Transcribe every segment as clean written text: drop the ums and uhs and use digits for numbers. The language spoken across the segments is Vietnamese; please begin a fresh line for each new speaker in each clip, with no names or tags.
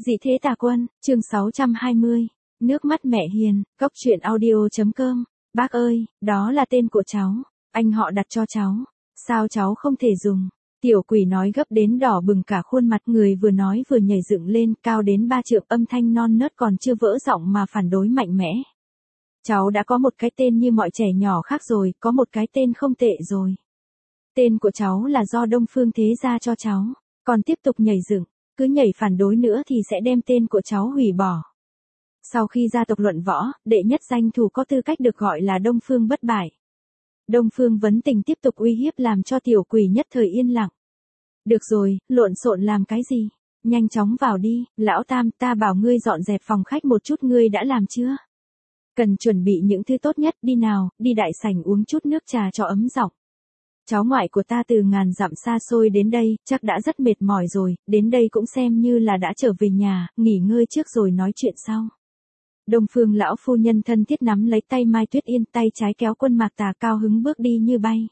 Dị thế tà quân, chương 620. Nước mắt mẹ hiền, cốc truyện audio.com. Bác ơi, đó là tên của cháu. Anh họ đặt cho cháu. Sao cháu không thể dùng? Tiểu quỷ nói gấp đến đỏ bừng cả khuôn mặt, người vừa nói vừa nhảy dựng lên, cao đến 3 trượng, âm thanh non nớt còn chưa vỡ giọng mà phản đối mạnh mẽ. Cháu đã có một cái tên như mọi trẻ nhỏ khác rồi, có một cái tên không tệ rồi. Tên của cháu là do Đông Phương Thế gia cho cháu. Còn tiếp tục nhảy dựng, cứ nhảy phản đối nữa thì sẽ đem tên của cháu hủy bỏ. Sau khi gia tộc luận võ, đệ nhất danh thủ có tư cách được gọi là Đông Phương bất bại. Đông Phương Vấn Tình tiếp tục uy hiếp làm cho tiểu quỷ nhất thời yên lặng. Được rồi, lộn xộn làm cái gì? Nhanh chóng vào đi, lão tam, ta bảo ngươi dọn dẹp phòng khách một chút, ngươi đã làm chưa? Cần chuẩn bị những thứ tốt nhất, đi nào, đi đại sảnh uống chút nước trà cho ấm giọng. Cháu ngoại của ta từ ngàn dặm xa xôi đến đây, chắc đã rất mệt mỏi rồi, đến đây cũng xem như là đã trở về nhà, nghỉ ngơi trước rồi nói chuyện sau. Đông Phương lão phu nhân thân thiết nắm lấy tay Mai Tuyết Yên, tay trái kéo Quân Mạc Tà cao hứng bước đi như bay.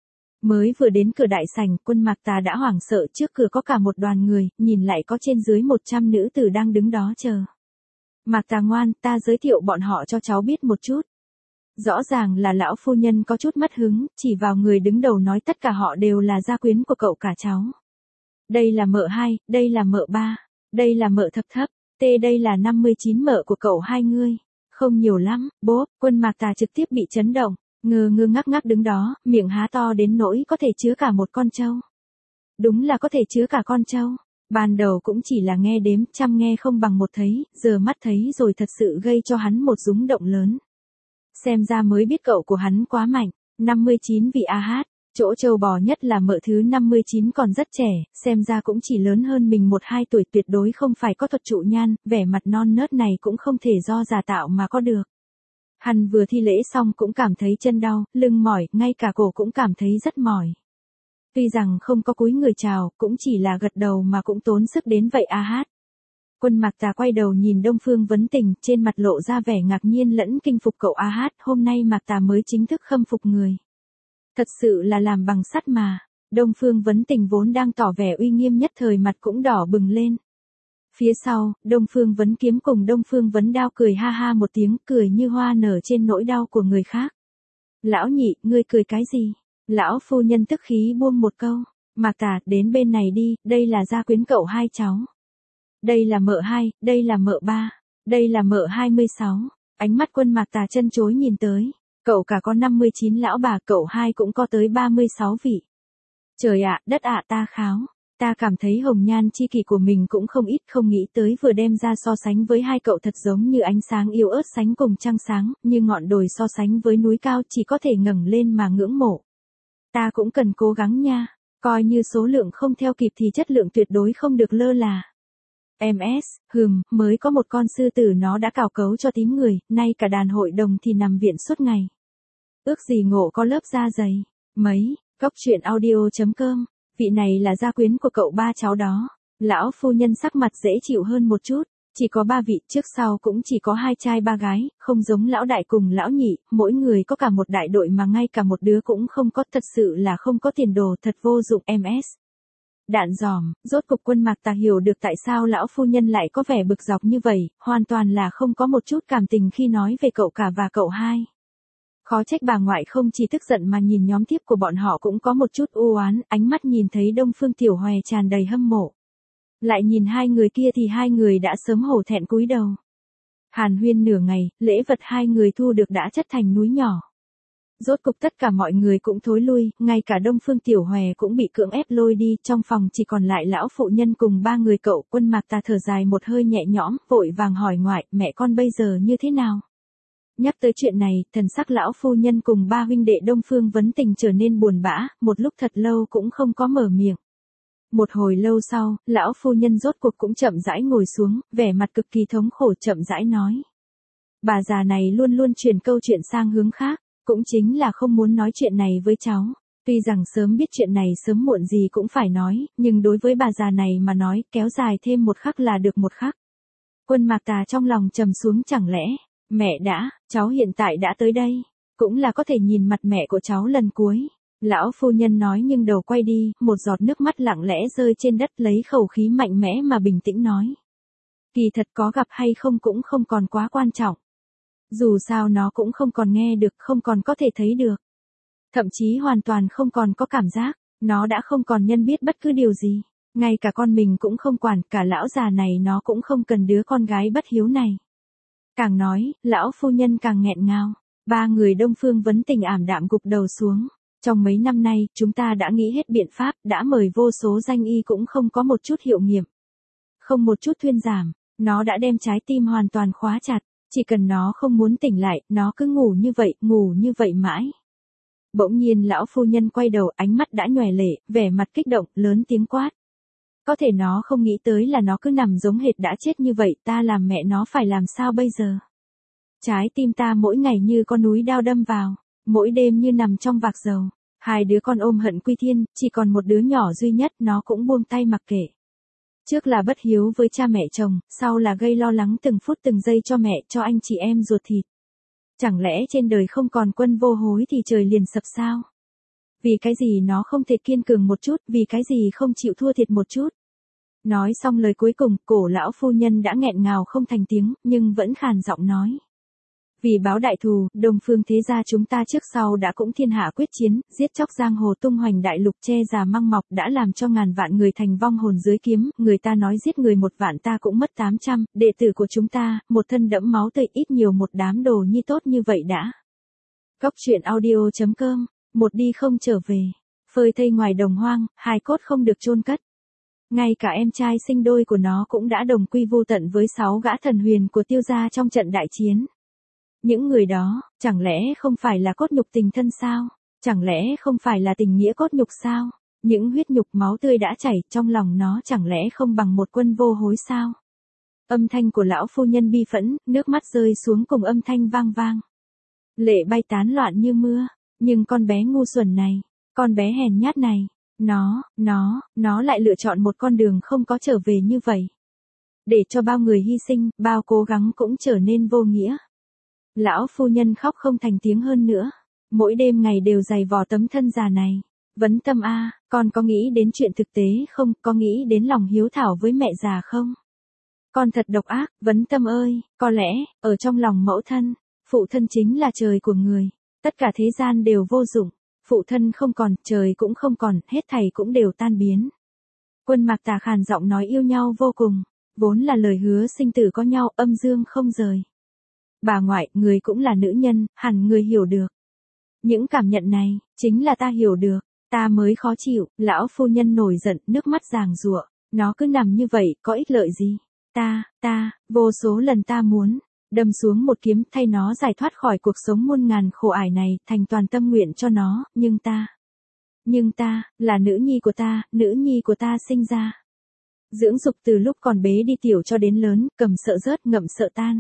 Mới vừa đến cửa đại sảnh, Quân Mạc Tà đã hoảng sợ, trước cửa có cả một đoàn người, nhìn lại có trên dưới 100 nữ tử đang đứng đó chờ. Mạc Tà ngoan, ta giới thiệu bọn họ cho cháu biết một chút. Rõ ràng là lão phu nhân có chút mất hứng, chỉ vào người đứng đầu nói tất cả họ đều là gia quyến của cậu cả cháu. Đây là mợ hai, đây là mợ ba, đây là mợ thập thấp, đây là 59 mợ của cậu hai ngươi. Không nhiều lắm, bố. Quân Mạc Tà trực tiếp bị chấn động, ngơ ngơ ngác ngác đứng đó, miệng há to đến nỗi có thể chứa cả một con trâu. Đúng là có thể chứa cả con trâu. Ban đầu cũng chỉ là nghe đếm, trăm nghe không bằng một thấy, giờ mắt thấy rồi thật sự gây cho hắn một rúng động lớn. Xem ra mới biết cậu của hắn quá mạnh. 59 vị AH, chỗ trâu bò nhất là mợ thứ 59 còn rất trẻ, xem ra cũng chỉ lớn hơn mình 1-2 tuổi, tuyệt đối không phải có thuật trụ nhan, vẻ mặt non nớt này cũng không thể do giả tạo mà có được. Hắn vừa thi lễ xong cũng cảm thấy chân đau, lưng mỏi, ngay cả cổ cũng cảm thấy rất mỏi. Tuy rằng không có cúi người chào, cũng chỉ là gật đầu mà cũng tốn sức đến vậy AH. Quân Mạc Tà quay đầu nhìn Đông Phương Vấn Tình, trên mặt lộ ra vẻ ngạc nhiên lẫn kinh phục, cậu AH, hôm nay Mạc Tà mới chính thức khâm phục người. Thật sự là làm bằng sắt mà. Đông Phương Vấn Tình vốn đang tỏ vẻ uy nghiêm nhất thời mặt cũng đỏ bừng lên. Phía sau, Đông Phương Vấn Kiếm cùng Đông Phương Vấn Đao cười ha ha một tiếng, cười như hoa nở trên nỗi đau của người khác. Lão nhị, ngươi cười cái gì? Lão phu nhân tức khí buông một câu. Mạc Tà, đến bên này đi, đây là gia quyến cậu hai cháu. Đây là mợ hai, đây là mợ ba, đây là mợ 26. Ánh mắt Quân Mạc Tà chân chối nhìn tới. Cậu cả có 59 lão bà, cậu hai cũng có tới 36 vị. Trời ạ, đất ạ, ta kháo. Ta cảm thấy hồng nhan chi kỷ của mình cũng không ít, không nghĩ tới vừa đem ra so sánh với hai cậu thật giống như ánh sáng yếu ớt sánh cùng trăng sáng, như ngọn đồi so sánh với núi cao, chỉ có thể ngẩng lên mà ngưỡng mộ. Ta cũng cần cố gắng nha, coi như số lượng không theo kịp thì chất lượng tuyệt đối không được lơ là. Mới có một con sư tử nó đã cào cấu cho tím người, nay cả đàn hội đồng thì nằm viện suốt ngày. Ước gì ngộ có lớp da dày. Cốc truyện audio.com. Vị này là gia quyến của cậu ba cháu đó. Lão phu nhân sắc mặt dễ chịu hơn một chút. Chỉ có 3 vị, trước sau cũng chỉ có 2 trai 3 gái, không giống lão đại cùng lão nhị, mỗi người có cả một đại đội mà ngay cả một đứa cũng không có, thật sự là không có tiền đồ, thật vô dụng. Đạn dòm, rốt cục Quân Mạc Tà hiểu được tại sao lão phu nhân lại có vẻ bực dọc như vậy, hoàn toàn là không có một chút cảm tình khi nói về cậu cả và cậu hai. Khó trách bà ngoại không chỉ tức giận mà nhìn nhóm tiếp của bọn họ cũng có một chút u oán, ánh mắt nhìn thấy Đông Phương Tiểu Hòe tràn đầy hâm mộ. Lại nhìn hai người kia thì hai người đã sớm hổ thẹn cúi đầu. Hàn huyên nửa ngày, lễ vật hai người thu được đã chất thành núi nhỏ. Rốt cục tất cả mọi người cũng thối lui, ngay cả Đông Phương Tiểu Hòe cũng bị cưỡng ép lôi đi, trong phòng chỉ còn lại lão phụ nhân cùng 3 người cậu. Quân Mạc Tà thở dài một hơi nhẹ nhõm, vội vàng hỏi ngoại, mẹ con bây giờ như thế nào? Nhắc tới chuyện này, thần sắc lão phu nhân cùng 3 huynh đệ Đông Phương Vấn Tình trở nên buồn bã, một lúc thật lâu cũng không có mở miệng. Một hồi lâu sau, lão phu nhân rốt cuộc cũng chậm rãi ngồi xuống, vẻ mặt cực kỳ thống khổ, chậm rãi nói. Bà già này luôn luôn chuyển câu chuyện sang hướng khác, cũng chính là không muốn nói chuyện này với cháu. Tuy rằng sớm biết chuyện này sớm muộn gì cũng phải nói, nhưng đối với bà già này mà nói, kéo dài thêm một khắc là được một khắc. Quân Mạc Tà trong lòng trầm xuống, chẳng lẽ, mẹ cháu hiện tại đã tới đây, cũng là có thể nhìn mặt mẹ của cháu lần cuối. Lão phu nhân nói nhưng đầu quay đi, một giọt nước mắt lặng lẽ rơi trên đất, lấy khẩu khí mạnh mẽ mà bình tĩnh nói. Kỳ thật có gặp hay không cũng không còn quá quan trọng. Dù sao nó cũng không còn nghe được, không còn có thể thấy được. Thậm chí hoàn toàn không còn có cảm giác, nó đã không còn nhận biết bất cứ điều gì. Ngay cả con mình cũng không quản, cả lão già này nó cũng không cần đứa con gái bất hiếu này. Càng nói, lão phu nhân càng nghẹn ngào. Ba người Đông Phương Vấn Tình ảm đạm gục đầu xuống. Trong mấy năm nay, chúng ta đã nghĩ hết biện pháp, đã mời vô số danh y cũng không có một chút hiệu nghiệm. Không một chút thuyên giảm, nó đã đem trái tim hoàn toàn khóa chặt. Chỉ cần nó không muốn tỉnh lại, nó cứ ngủ như vậy mãi. Bỗng nhiên lão phu nhân quay đầu, ánh mắt đã nhòe lệ, vẻ mặt kích động, lớn tiếng quát. Có thể nó không nghĩ tới là nó cứ nằm giống hệt đã chết như vậy, ta làm mẹ nó phải làm sao bây giờ? Trái tim ta mỗi ngày như con núi đao đâm vào, mỗi đêm như nằm trong vạc dầu. Hai đứa con ôm hận quy thiên, chỉ còn một đứa nhỏ duy nhất, nó cũng buông tay mặc kệ. Trước là bất hiếu với cha mẹ chồng, sau là gây lo lắng từng phút từng giây cho mẹ, cho anh chị em ruột thịt. Chẳng lẽ trên đời không còn quân vô hối thì trời liền sập sao? Vì cái gì nó không thể kiên cường một chút, vì cái gì không chịu thua thiệt một chút? Nói xong lời cuối cùng, cổ lão phu nhân đã nghẹn ngào không thành tiếng, nhưng vẫn khàn giọng nói. Vì báo đại thù, Đông Phương thế gia chúng ta trước sau đã cũng thiên hạ quyết chiến, giết chóc giang hồ tung hoành đại lục, che già măng mọc, đã làm cho ngàn vạn người thành vong hồn dưới kiếm, người ta nói giết người 1 vạn ta cũng mất 800, đệ tử của chúng ta, một thân đẫm máu tươi, ít nhiều một đám đồ nhi tốt như vậy đã. Góc truyện audio.com, một đi không trở về, phơi thây ngoài đồng hoang, hài cốt không được chôn cất. Ngay cả em trai sinh đôi của nó cũng đã đồng quy vu tận với 6 gã thần huyền của Tiêu gia trong trận đại chiến. Những người đó, chẳng lẽ không phải là cốt nhục tình thân sao? Chẳng lẽ không phải là tình nghĩa cốt nhục sao? Những huyết nhục máu tươi đã chảy trong lòng nó chẳng lẽ không bằng một quân vô hối sao? Âm thanh của lão phu nhân bi phẫn, nước mắt rơi xuống cùng âm thanh vang vang. Lệ bay tán loạn như mưa, nhưng con bé ngu xuẩn này, con bé hèn nhát này, nó lại lựa chọn một con đường không có trở về như vậy. Để cho bao người hy sinh, bao cố gắng cũng trở nên vô nghĩa. Lão phu nhân khóc không thành tiếng hơn nữa. Mỗi đêm ngày đều giày vò tấm thân già này. Vấn Tâm a, con có nghĩ đến chuyện thực tế không, có nghĩ đến lòng hiếu thảo với mẹ già không? Con thật độc ác, Vấn Tâm ơi, có lẽ, ở trong lòng mẫu thân, phụ thân chính là trời của người. Tất cả thế gian đều vô dụng. Phụ thân không còn, trời cũng không còn, hết thảy cũng đều tan biến. Quân Mạc Tà khàn giọng nói yêu nhau vô cùng. Vốn là lời hứa sinh tử có nhau, âm dương không rời. Bà ngoại, người cũng là nữ nhân, hẳn người hiểu được. Những cảm nhận này, chính là ta hiểu được, ta mới khó chịu, lão phu nhân nổi giận, nước mắt giàng giụa, nó cứ nằm như vậy, có ích lợi gì? Vô số lần ta muốn, đâm xuống một kiếm thay nó giải thoát khỏi cuộc sống muôn ngàn khổ ải này, thành toàn tâm nguyện cho nó, nhưng ta, là nữ nhi của ta sinh ra. Dưỡng dục từ lúc còn bế đi tiểu cho đến lớn, cầm sợ rớt ngậm sợ tan.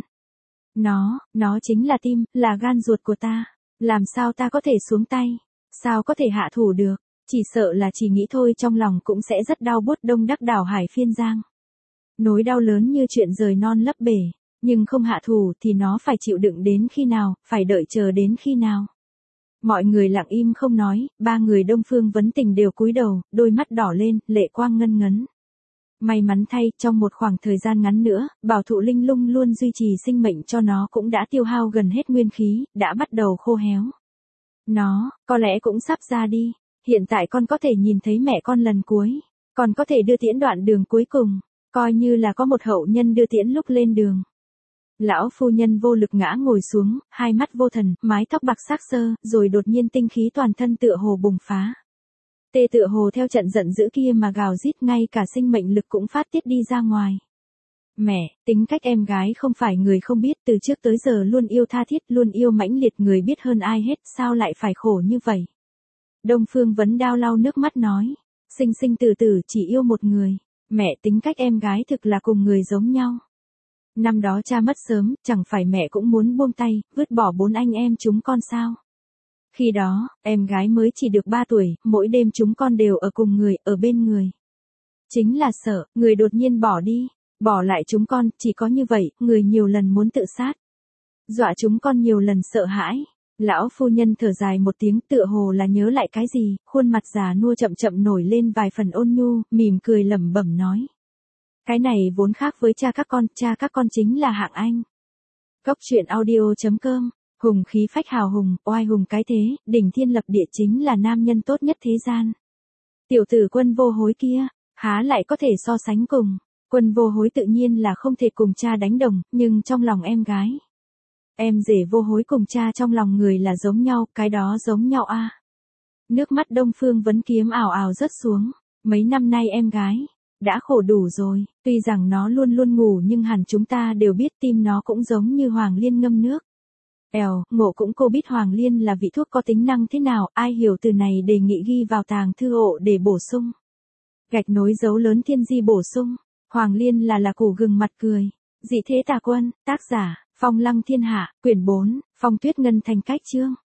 Nó chính là tim, là gan ruột của ta. Làm sao ta có thể xuống tay? Sao có thể hạ thủ được? Chỉ sợ là chỉ nghĩ thôi trong lòng cũng sẽ rất đau buốt Đông Đắc đảo Hải Phiên Giang. Nỗi đau lớn như chuyện rời non lấp bể. Nhưng không hạ thủ thì nó phải chịu đựng đến khi nào, phải đợi chờ đến khi nào. Mọi người lặng im không nói, ba người Đông Phương Vấn Tình đều cúi đầu, đôi mắt đỏ lên, lệ quang ngân ngấn. May mắn thay, trong một khoảng thời gian ngắn nữa, Bảo Thụ Linh Lung luôn duy trì sinh mệnh cho nó cũng đã tiêu hao gần hết nguyên khí, đã bắt đầu khô héo. Nó, có lẽ cũng sắp ra đi. Hiện tại con có thể nhìn thấy mẹ con lần cuối. Còn có thể đưa tiễn đoạn đường cuối cùng. Coi như là có một hậu nhân đưa tiễn lúc lên đường. Lão phu nhân vô lực ngã ngồi xuống, hai mắt vô thần, mái tóc bạc xác xơ, rồi đột nhiên tinh khí toàn thân tựa hồ bùng phá. Tê tựa hồ theo trận giận dữ kia mà gào rít, ngay cả sinh mệnh lực cũng phát tiết đi ra ngoài. Mẹ, tính cách em gái không phải người không biết, từ trước tới giờ luôn yêu tha thiết, luôn yêu mãnh liệt, người biết hơn ai hết, sao lại phải khổ như vậy? Đông Phương Vấn Đao lau nước mắt nói, sinh sinh tử tử chỉ yêu một người, mẹ tính cách em gái thực là cùng người giống nhau. Năm đó cha mất sớm, chẳng phải mẹ cũng muốn buông tay, vứt bỏ 4 anh em chúng con sao? Khi đó, em gái mới chỉ được 3 tuổi, mỗi đêm chúng con đều ở cùng người, ở bên người. Chính là sợ, người đột nhiên bỏ đi, bỏ lại chúng con, chỉ có như vậy, người nhiều lần muốn tự sát. Dọa chúng con nhiều lần sợ hãi. Lão phu nhân thở dài một tiếng, tựa hồ là nhớ lại cái gì, khuôn mặt già nua chậm chậm nổi lên vài phần ôn nhu, mỉm cười lẩm bẩm nói. Cái này vốn khác với cha các con chính là hạng anh. Cốc truyện audio.com, hùng khí phách hào hùng, oai hùng cái thế, đỉnh thiên lập địa chính là nam nhân tốt nhất thế gian. Tiểu tử Quân Vô Hối kia, há lại có thể so sánh cùng. Quân Vô Hối tự nhiên là không thể cùng cha đánh đồng, nhưng trong lòng em gái. Em rể Vô Hối cùng cha trong lòng người là giống nhau, cái đó giống nhau a. Nước mắt Đông Phương Vấn Kiếm ào ào rớt xuống. Mấy năm nay em gái đã khổ đủ rồi, tuy rằng nó luôn luôn ngủ nhưng hẳn chúng ta đều biết tim nó cũng giống như Hoàng Liên ngâm nước. Ngộ cũng cô biết Hoàng Liên là vị thuốc có tính năng thế nào, ai hiểu từ này đề nghị ghi vào tàng thư ộ để bổ sung. Gạch nối dấu lớn thiên di bổ sung, Hoàng Liên là củ gừng mặt cười. Dị thế tà quân, tác giả, Phong Lăng Thiên Hạ, quyển 4, Phong Tuyết Ngân thành cách chương.